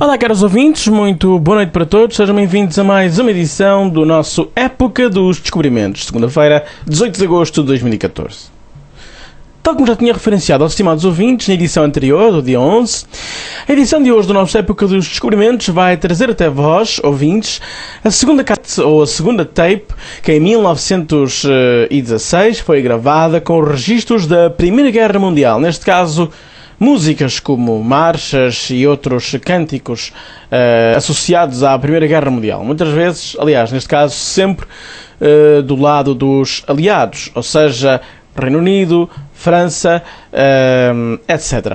Olá, caros ouvintes, muito boa noite para todos, sejam bem-vindos a mais uma edição do nosso Época dos Descobrimentos, segunda-feira, 18 de agosto de 2014. Tal como já tinha referenciado aos estimados ouvintes na edição anterior, do dia 11, a edição de hoje do nosso Época dos Descobrimentos vai trazer até vós, ouvintes, a segunda tape, que em 1916 foi gravada com registros da Primeira Guerra Mundial, neste caso músicas como marchas e outros cânticos associados à Primeira Guerra Mundial. Muitas vezes, aliás, neste caso, sempre do lado dos aliados, ou seja, Reino Unido, França, etc.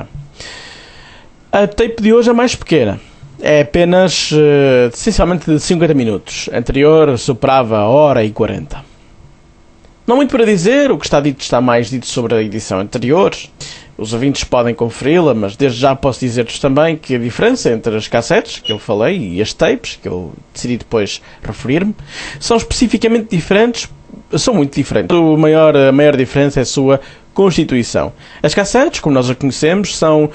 A tape de hoje é mais pequena. É apenas, essencialmente, de 50 minutos. A anterior superava a hora e 40. Não muito para dizer, o que está dito está mais dito sobre a edição anterior. Os ouvintes podem conferi-la, mas desde já posso dizer-vos também que a diferença entre as cassetes, que eu falei, e as tapes, que eu decidi depois referir-me, são especificamente diferentes, são muito diferentes. A maior diferença é a sua constituição. As cassetes, como nós a conhecemos, são,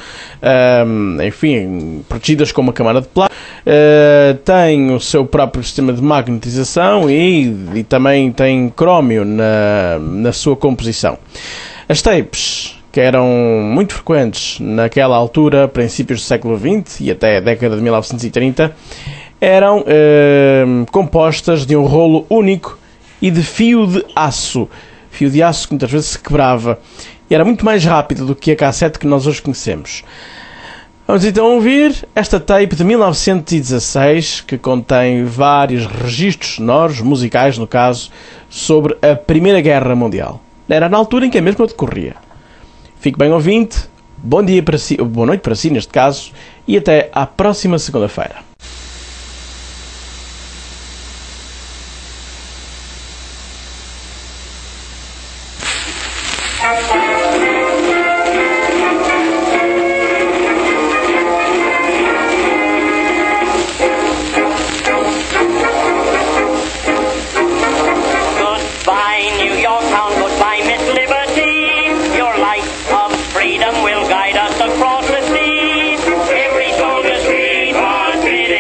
protegidas com uma camada de plástico, têm o seu próprio sistema de magnetização e também têm crómio na sua composição. As tapes, que eram muito frequentes naquela altura, princípios do século XX e até a década de 1930, eram compostas de um rolo único e de fio de aço. Fio de aço que muitas vezes se quebrava. E era muito mais rápido do que a cassete que nós hoje conhecemos. Vamos então ouvir esta tape de 1916, que contém vários registros sonoros, musicais no caso, sobre a Primeira Guerra Mundial. Era na altura em que a mesma decorria. Fique bem ouvinte, bom dia para si, boa noite para si neste caso, e até à próxima segunda-feira. Freedom will guide us across the sea. Every soldier's dream was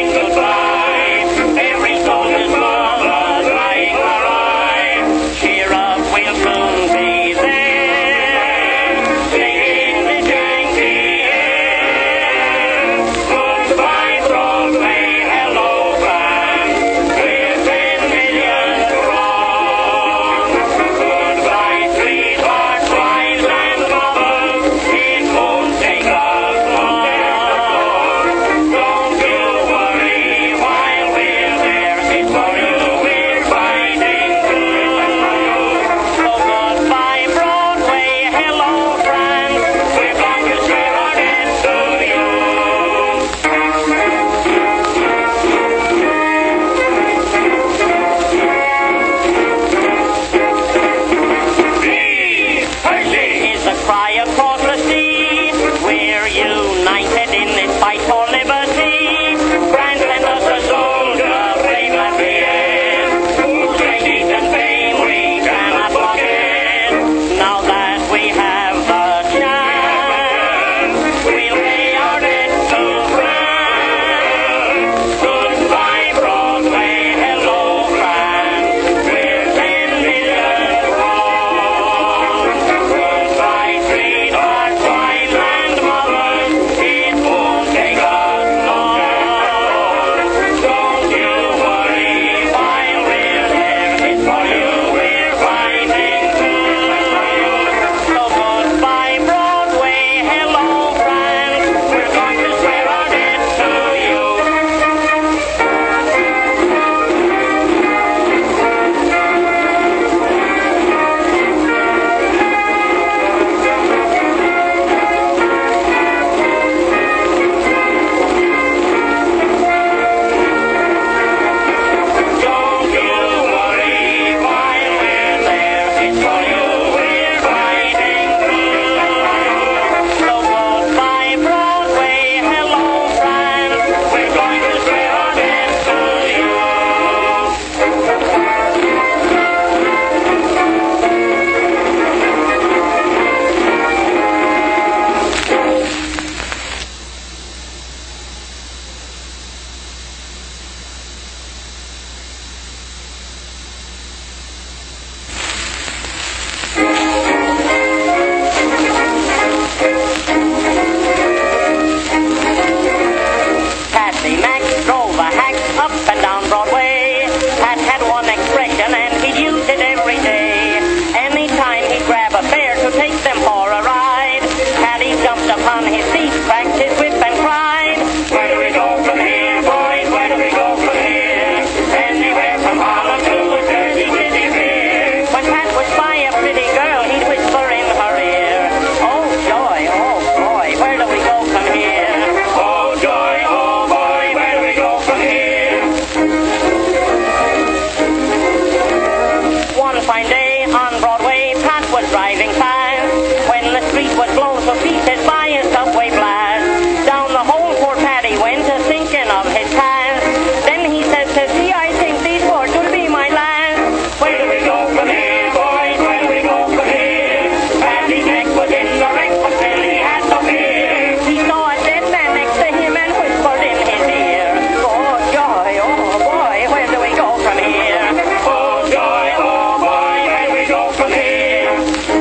drove a hack up and down Broadway. Pat had one expression and he'd use it every day. Anytime he'd grab a fare to take them for a ride, Paddy jumped upon his seat, cracked his whip and cried, "Where do we go from here, boys? Where do we go from here? Anywhere from Harlem to Jersey City Pier." When Pat would spy a pretty girl, he'd whisper in her ear, "Oh joy, oh boy, where do we go from here? Oh joy, oh boy, where do we go from here?" One fine day on Broadway, Pat was driving fast when the street was blown to pieces by a subway blast. Down the hole poor Paddy went, a thinking of his past. Then he says to see, "I think these words will be my last." Where do we go from here, boys? Where do we go from here? Paddy's neck was in the wreck, but still he had no fear. He saw a dead man next to him and whispered in his ear, "Oh joy, oh boy, where do we go from here? Oh joy, oh boy, where do we go from here?"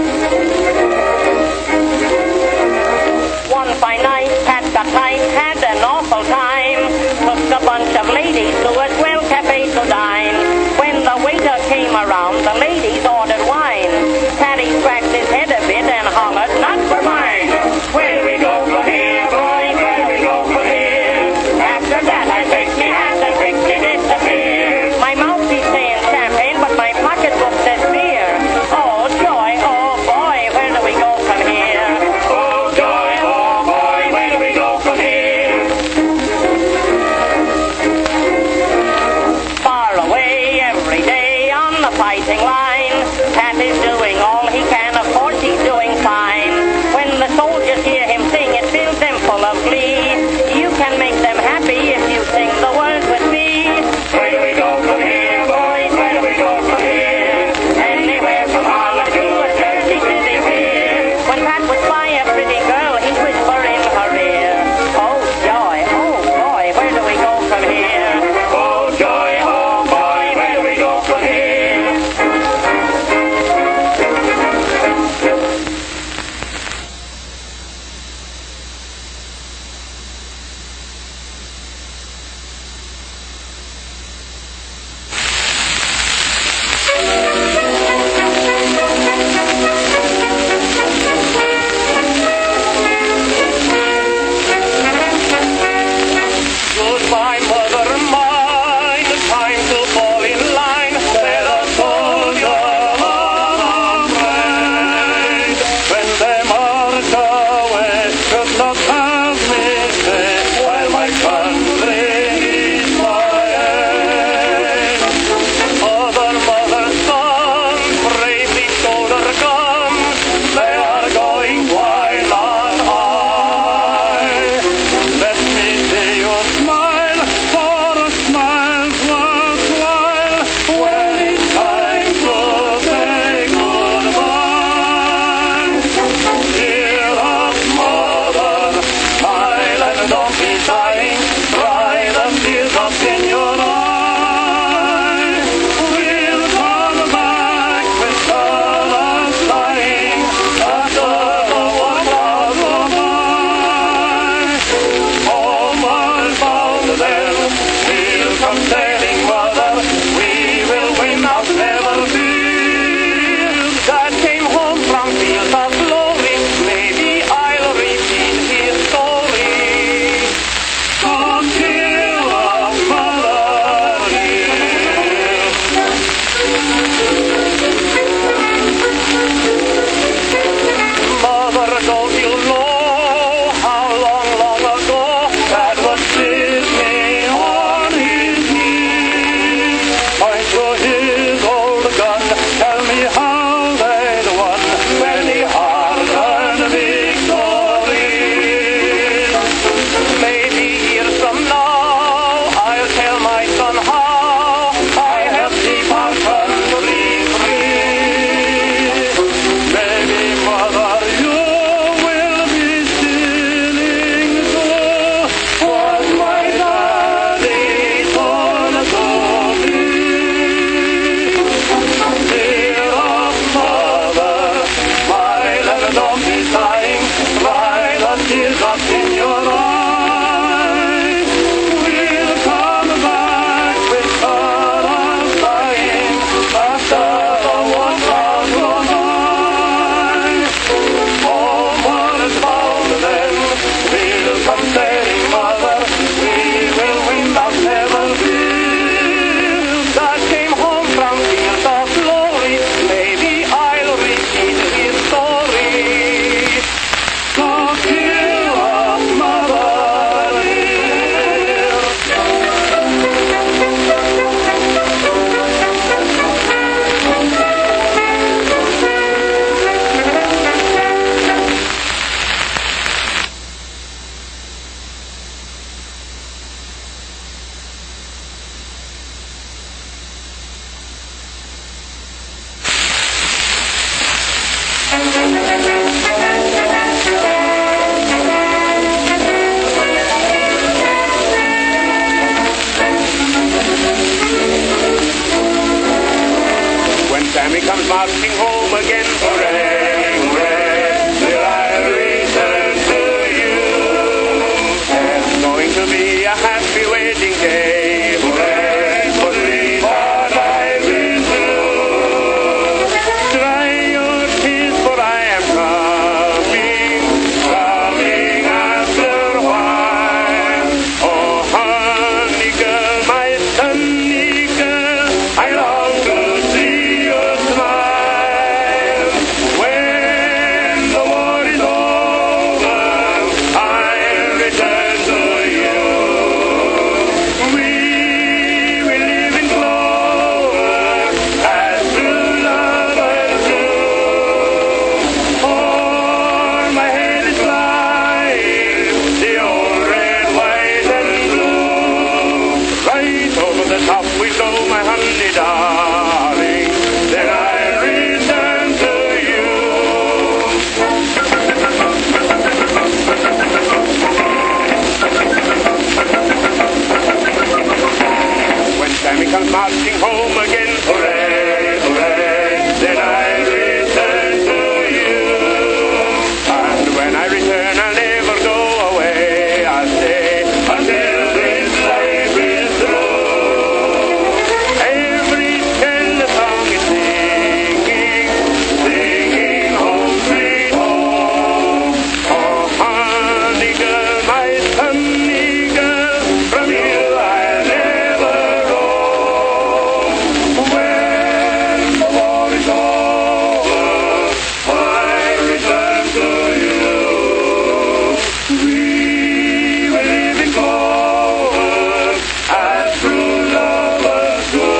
One fine night, Pat got tight, had an awful time. Took a bunch of ladies to a swell cafe to dine. When the waiter came around, the ladies ordered wine. Paddy scratched his head a bit and hollered, "Not for mine." Where do we go from here, boys? Where do we go from here? After that, I picked me hat and quickly disappeared. My mouth is saying champagne, but my pocketbook says beer. Oh joy, oh boy, where do we go from here? Oh joy, oh boy, where do we go from here? Far away every day on the fighting line, Pat is doing all he can, of course he's doing fine. When the soldiers hear him sing, it fills them full of glee. You can make them happy if you sing the words with me. Where do we go from here, boys? Where do we go from here? Anywhere from Harlem to Jersey City Pier. When Pat would spy a pretty girl, he'd whisper in her ear, "Oh joy, oh boy, where do we go from here? Oh joy, oh boy, where do we go from here?" Goodbye, mother mine, time to fall in line. Let us soldier afraid. When they march away, should not have me stay, while my country is my aim. Other mother's sons, bravely shoulder guns, they are going wild on high. Let me see you smile, Sammy comes marching home again. Hooray, hooray, will I return to you. It's going to be a happy wedding day. Hooray, for sweetheart I will do. Dry your tears, for I am coming, coming after a while. Oh, honey girl, my sunny girl, I long to see you smile. When the war is over, I'll return to you. We will live in clover as true lovers do. For my head is flying, the old red, white, and blue. Right over the top we go, my honey darling, then I'll return to you. When Sammy comes marching home again, hooray, hooray, then I'll return to you. And when I return, I'll never go away. I'll stay until this life is through. Every tender song is singing, singing home sweet home. Oh, honey girl, my sunny girl, from you I'll never roam. When the war is over, I return to you. We will live in clover as true lovers do.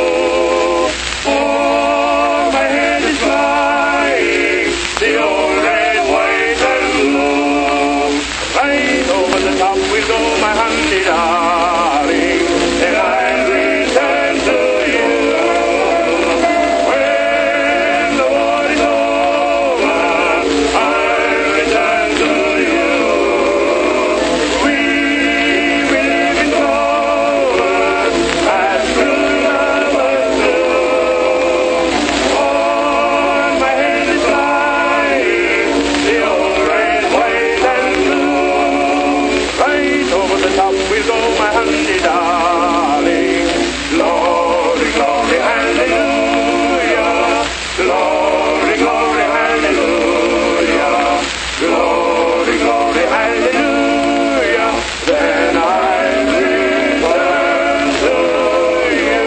For my head is flying, the old red, white, and blue. Right over the top we'll go, my honey darling, then I'll return to you. When the war is over, I'll return to you. We will live in clover as true lovers do. For my head is flying, the old red, white, and blue. Right over the top we'll go, my honey darling. Glory, glory, hallelujah. Glory, glory, hallelujah. Glory, glory, hallelujah. Then I'll return to you.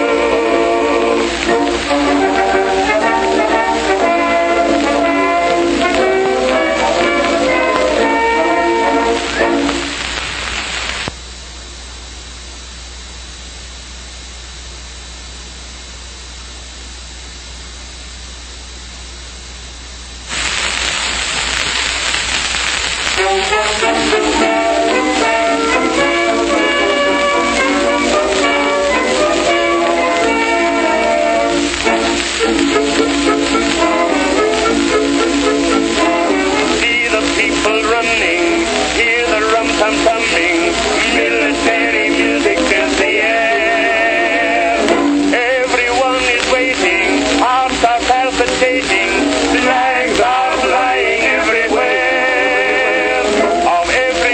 See the people running, hear the rum-tum-tumming, military music fills the air. Everyone is waiting, hearts are palpitating, flags are flying everywhere. Of every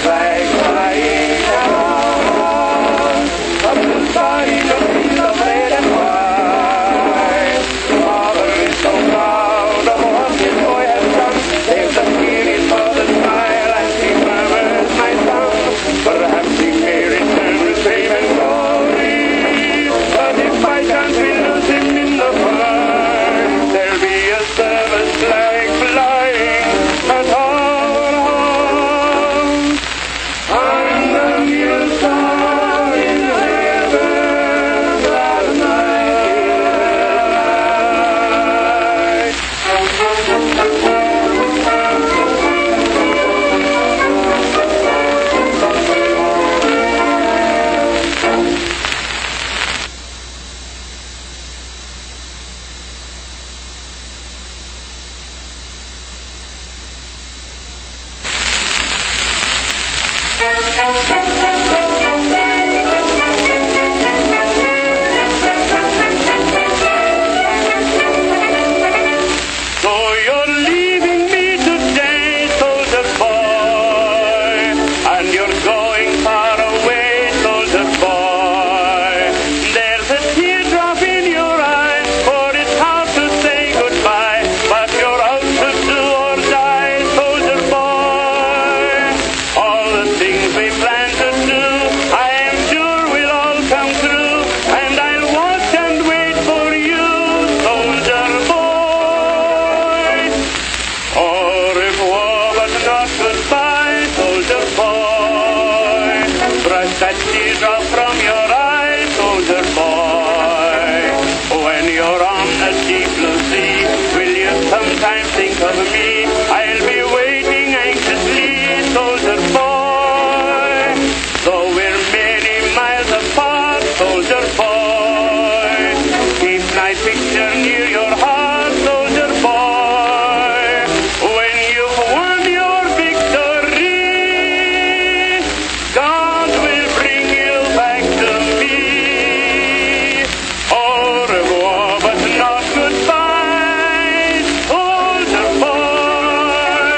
flag flying around. Up the side of the red and white. Father is so proud of what his boy has done. There's a tear in mother's smile as she murmurs, my son. Perhaps he may return with fame and glory. But if by chance we lose him in the fire, there'll be a service flag flying at our house. I'm the new star in heaven that So you're leaving me today, soldier boy, and you're going far away, soldier boy. There's a teardrop in your eye, for it's hard to say goodbye, but you're out to do or die, soldier boy. All the things we plan to do, I am sure will all come true, and I'll watch and wait for you, soldier boy. Au revoir, but not goodbye, soldier boy. Brush that teardrop from your eye, soldier boy. When you're on the deep blue sea, will you sometimes think of me? I'll be waiting anxiously, soldier boy. Though we're many miles apart, soldier boy, keep my picture near your heart, soldier boy. When you've won your victory, God will bring you back to me. Au revoir, but not goodbye, soldier boy.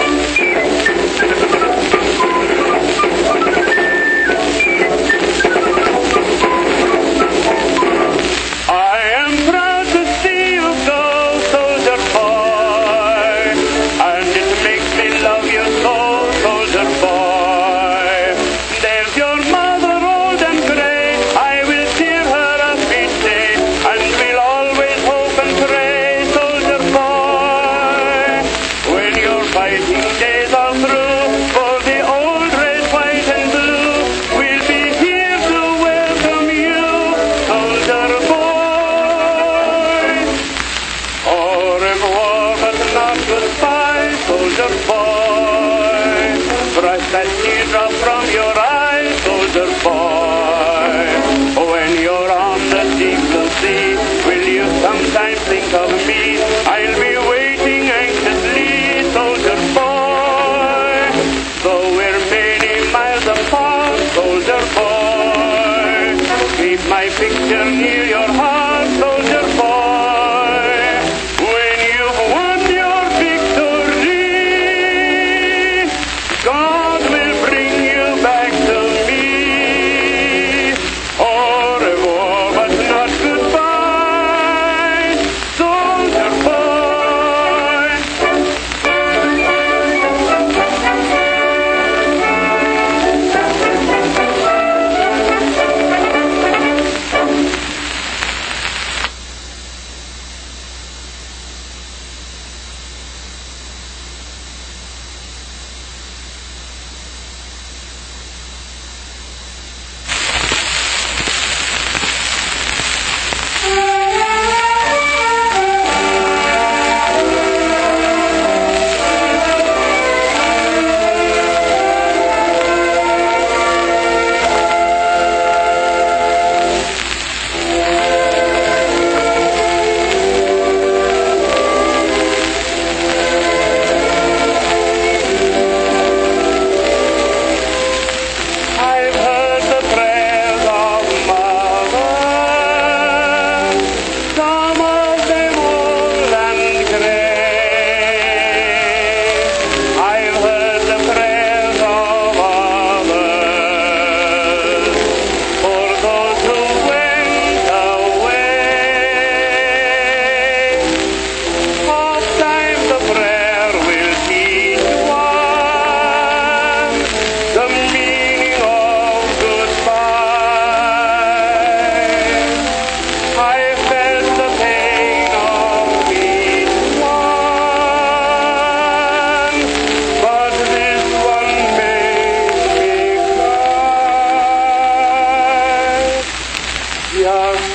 I am proud to see you go, soldier boy, and it makes me love you so, soldier boy. There's your mother old and grey, I will cheer her up each day, and we'll always hope and pray, soldier boy. When your fighting days are through, for the old red, white and blue, we'll be here to welcome you, soldier boy. Au revoir, but not goodbye, soldier boy. Brush that teardrop from your eye, soldier boy. When you're on the deep blue sea, will you sometimes think of me? I'll be waiting anxiously, soldier boy. Though we're many miles apart, soldier boy, keep my picture near your heart, soldier boy. When you've won your victory, God will bring you back to me. Au revoir, but not goodbye, soldier boy.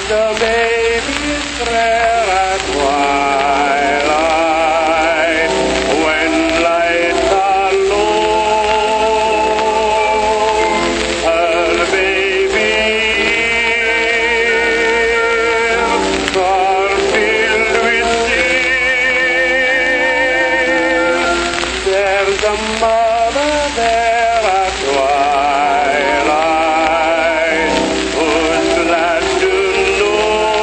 the baby's prayer at twilight, when lights are low, her baby's are filled with tears. There's a mother there at twilight, who's glad to know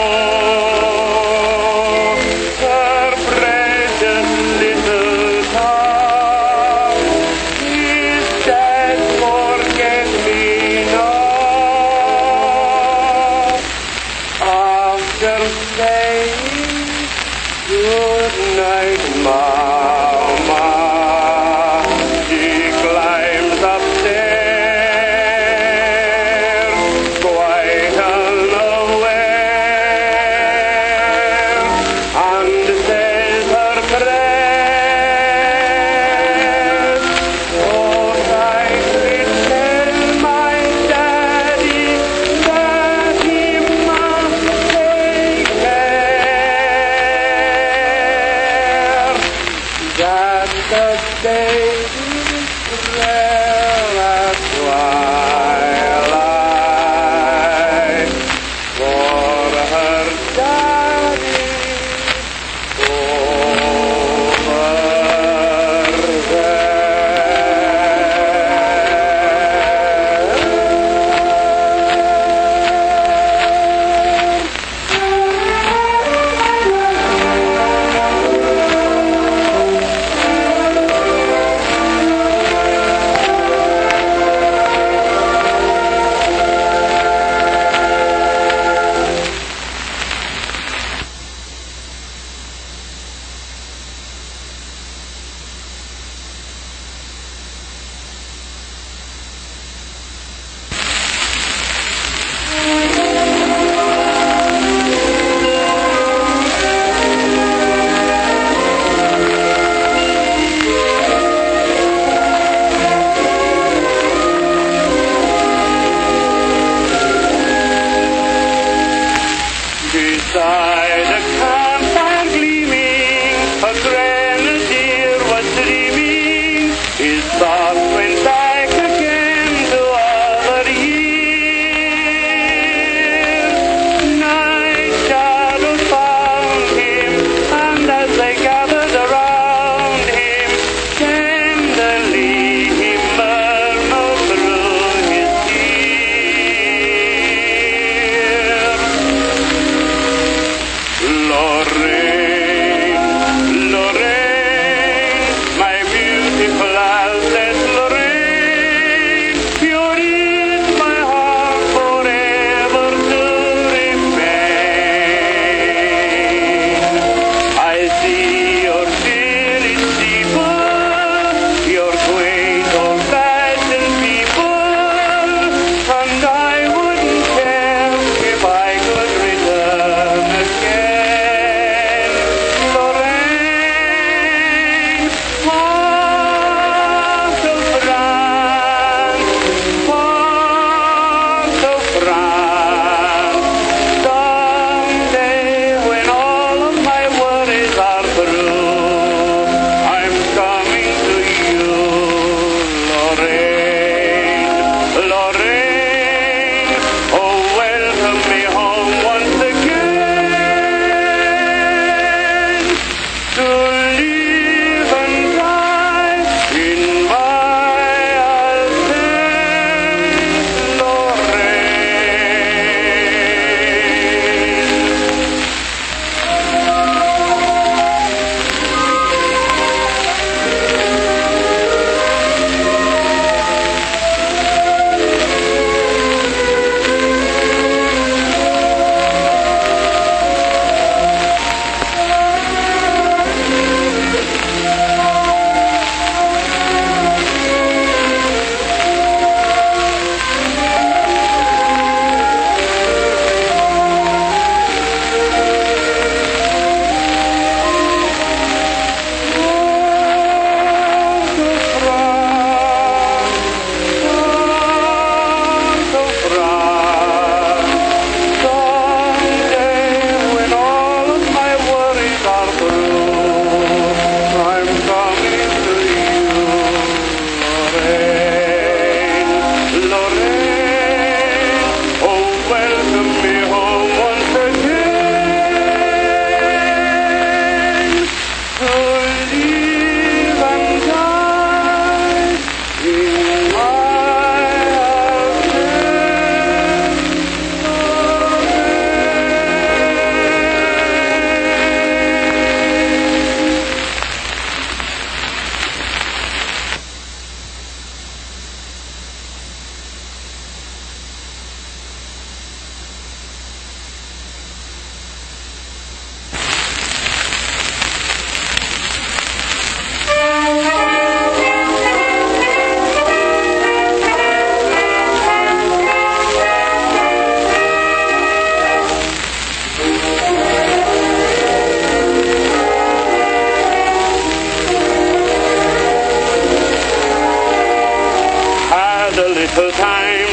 a little time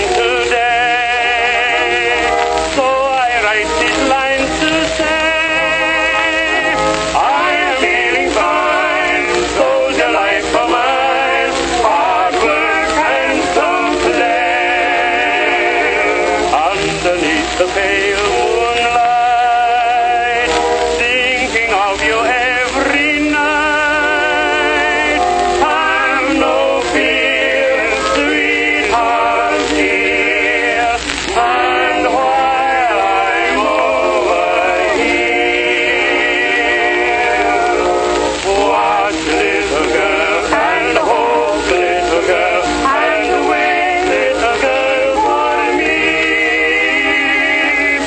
today. So I write these lines to say I am feeling fine. Soldier life of mine, hard work and some play. Underneath the pale moonlight, thinking of you every night. I've no fear, sweetheart dear. And while I'm over here, watch little girl and hope little girl and wait little girl for me.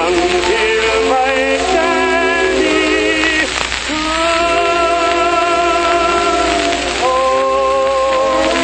until my daddy comes home.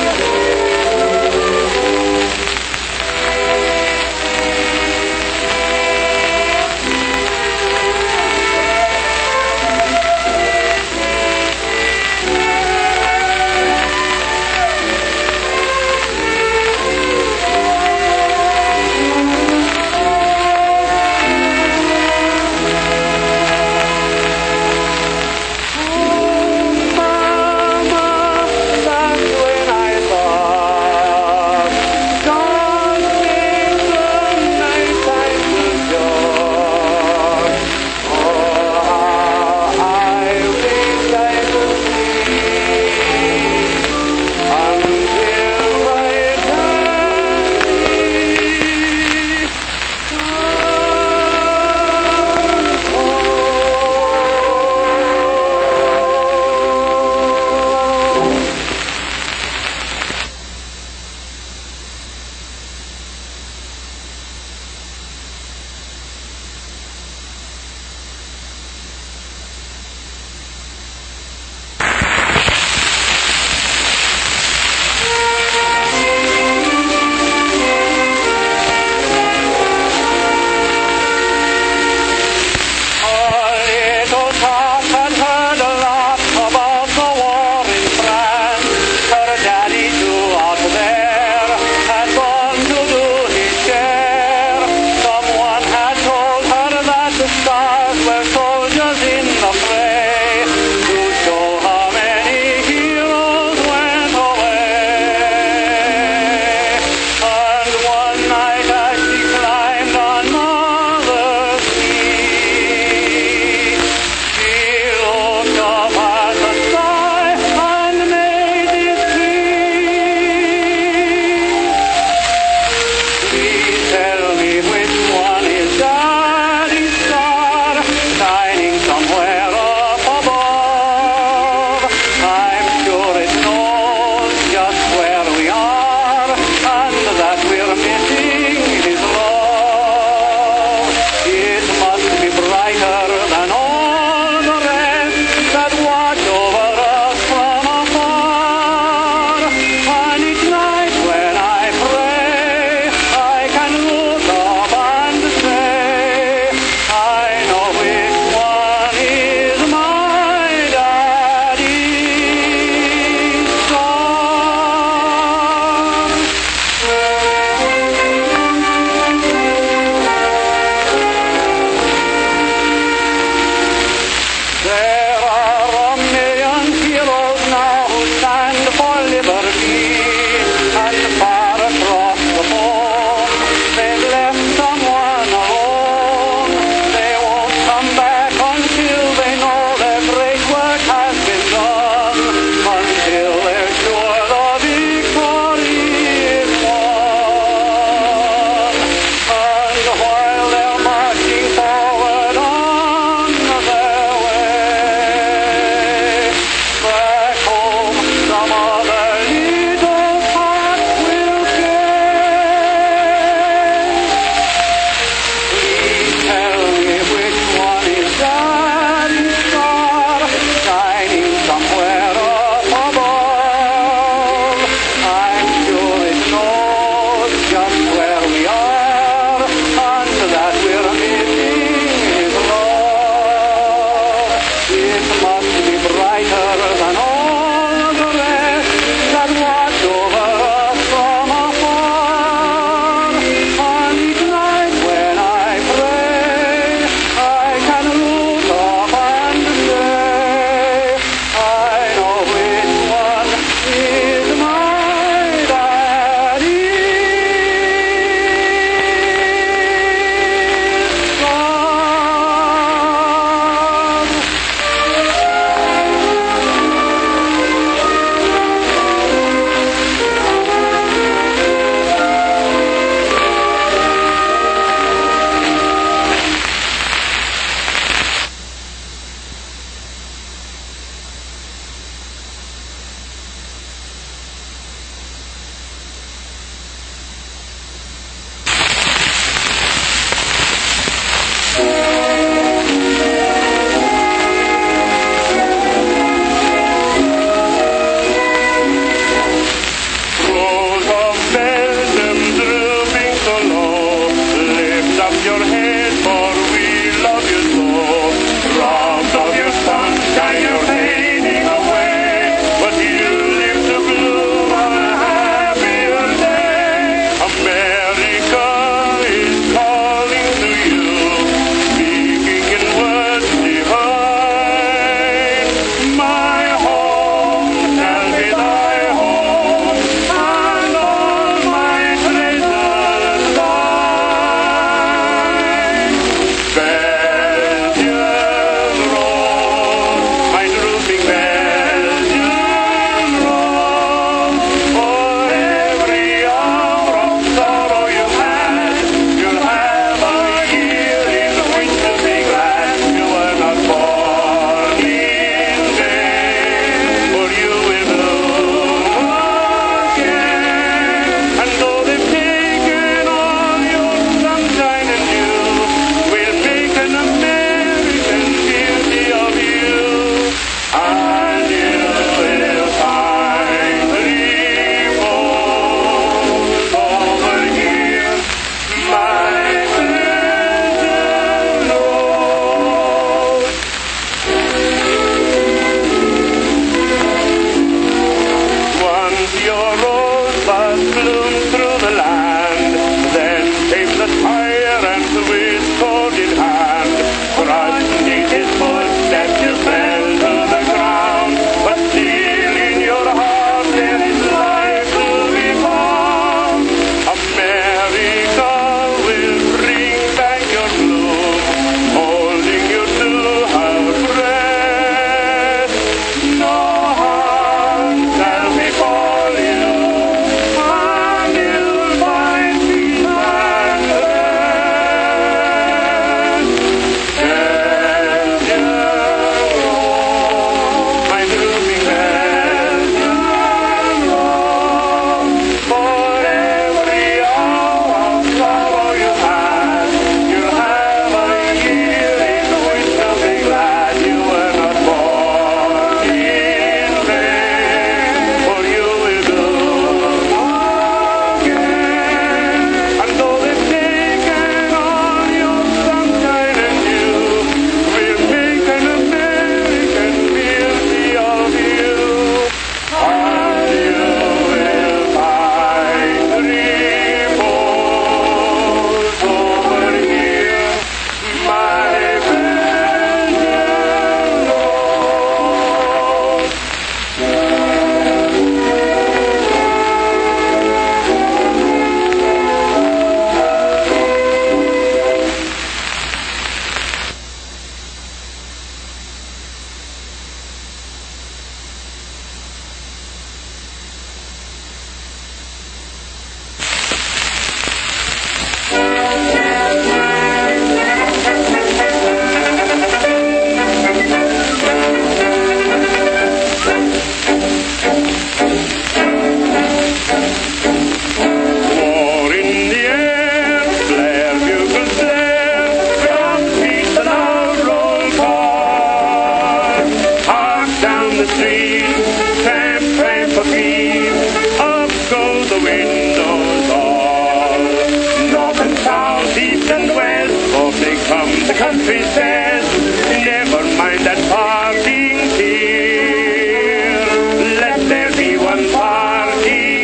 off they come, the country says, never mind that parting tear. Let there be one parting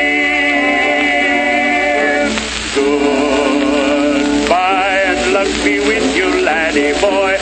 tear. Goodbye and luck be with you, laddie boy,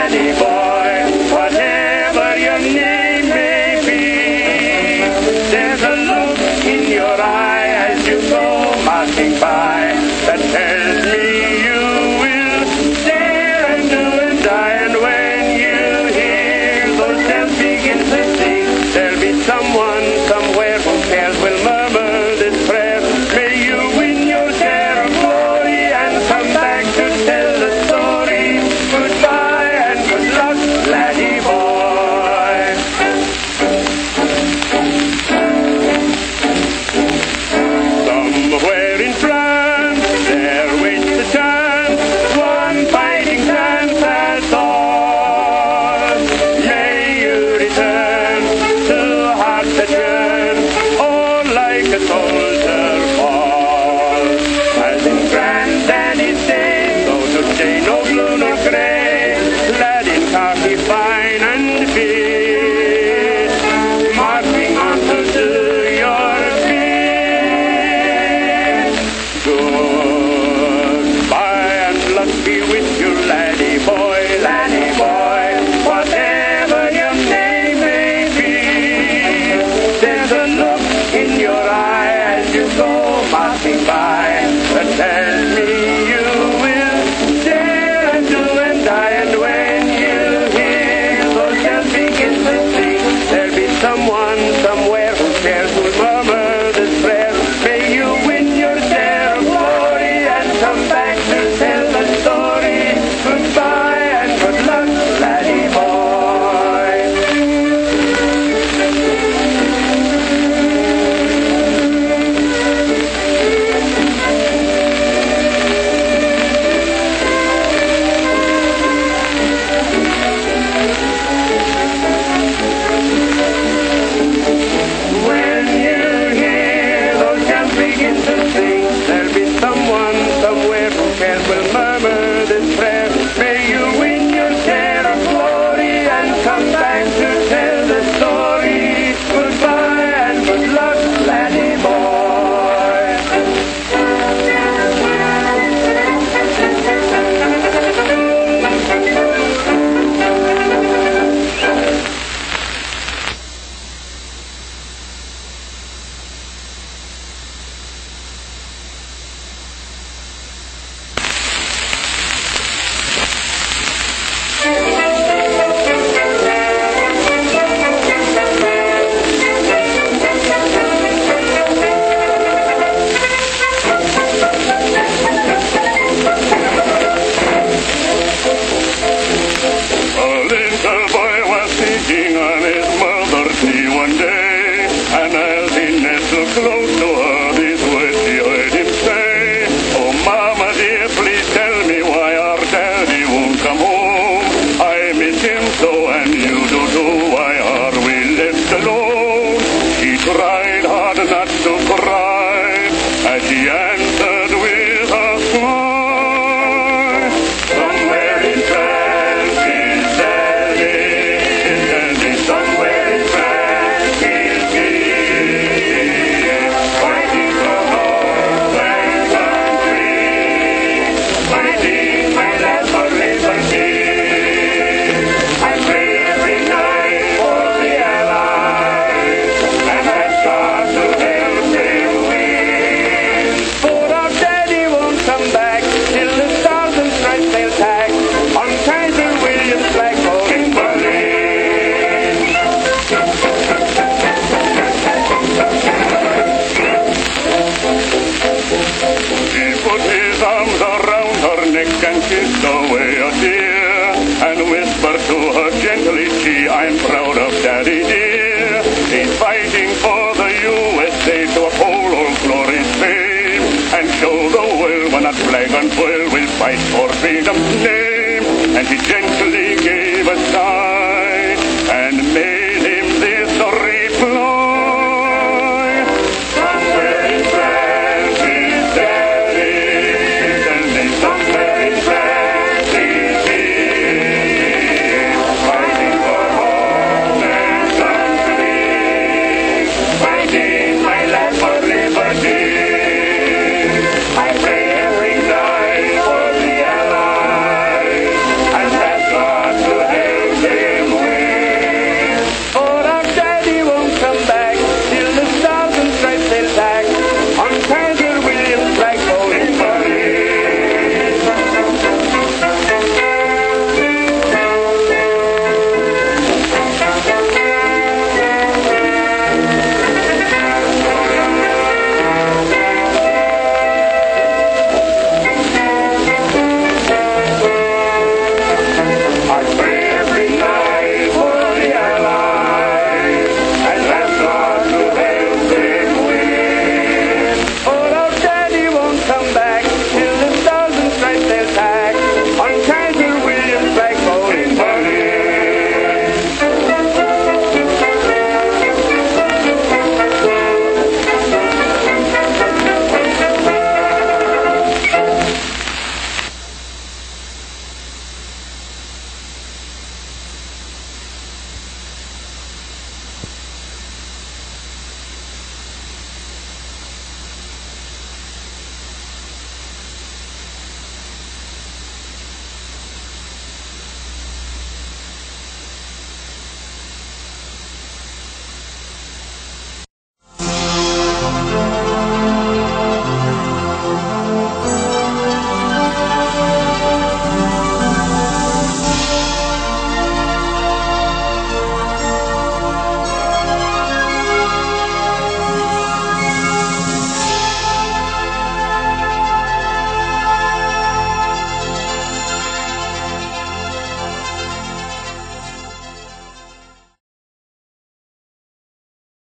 whatever your name may be. There's a look in your eye as you go marching by that tells me you will dare and do and die. And when you hear those bells begin to sing, there'll be someone somewhere who cares will murmur this prayer. May you win your share of glory and come back to tell the story. Goodbye and good luck, laddie boy. Somewhere in France there waits the chance, one fighting chance at all. May you return to hearts that yearn, or like a soldier fall. As in granddaddy's day, so today no blue nor grey, lad in khaki fine and fit, marching on to do your bit. Goodbye and luck be with you, laddie boy, whatever your name may be. There's a look in your eye as you go marching by that tells me you will dare and do and die. And when you hear those bells begin to sing, there'll be someone somewhere who cares, who'll murmur this prayer. May you win your share of glory and come back to tell the story. Goodbye and good luck, laddie boy. When you hear those bells begin to sing, there'll be someone somewhere who cares will murmur this prayer. May you win your share of glory and come back to tell the story. Goodbye and good luck, laddie boy. A little boy was sitting on his mother's knee one day, and as he nestled close to her, these words he heard him say, "Oh, Mama dear, please tell me why our daddy won't come home. I miss him so, and you do too. Why are we left alone?" She tried hard not to cry, as she answered with a smile, "Somewhere in France is daddy, somewhere in France is he, fighting for home and country, fighting my lad for liberty. I pray every night for the Allies, and I start to help them win. For our daddy won't come back till the stars and stripes they'll tack on Kaiser William's flagpole in Berlin." He put his arms around her neck and kissed away a tear, and whispered to her gently, "Gee, I'm proud of Daddy dear. He's fighting for the USA to uphold old glory's fame, and show the world when that flag unfurled will fight for freedom's name." And he gently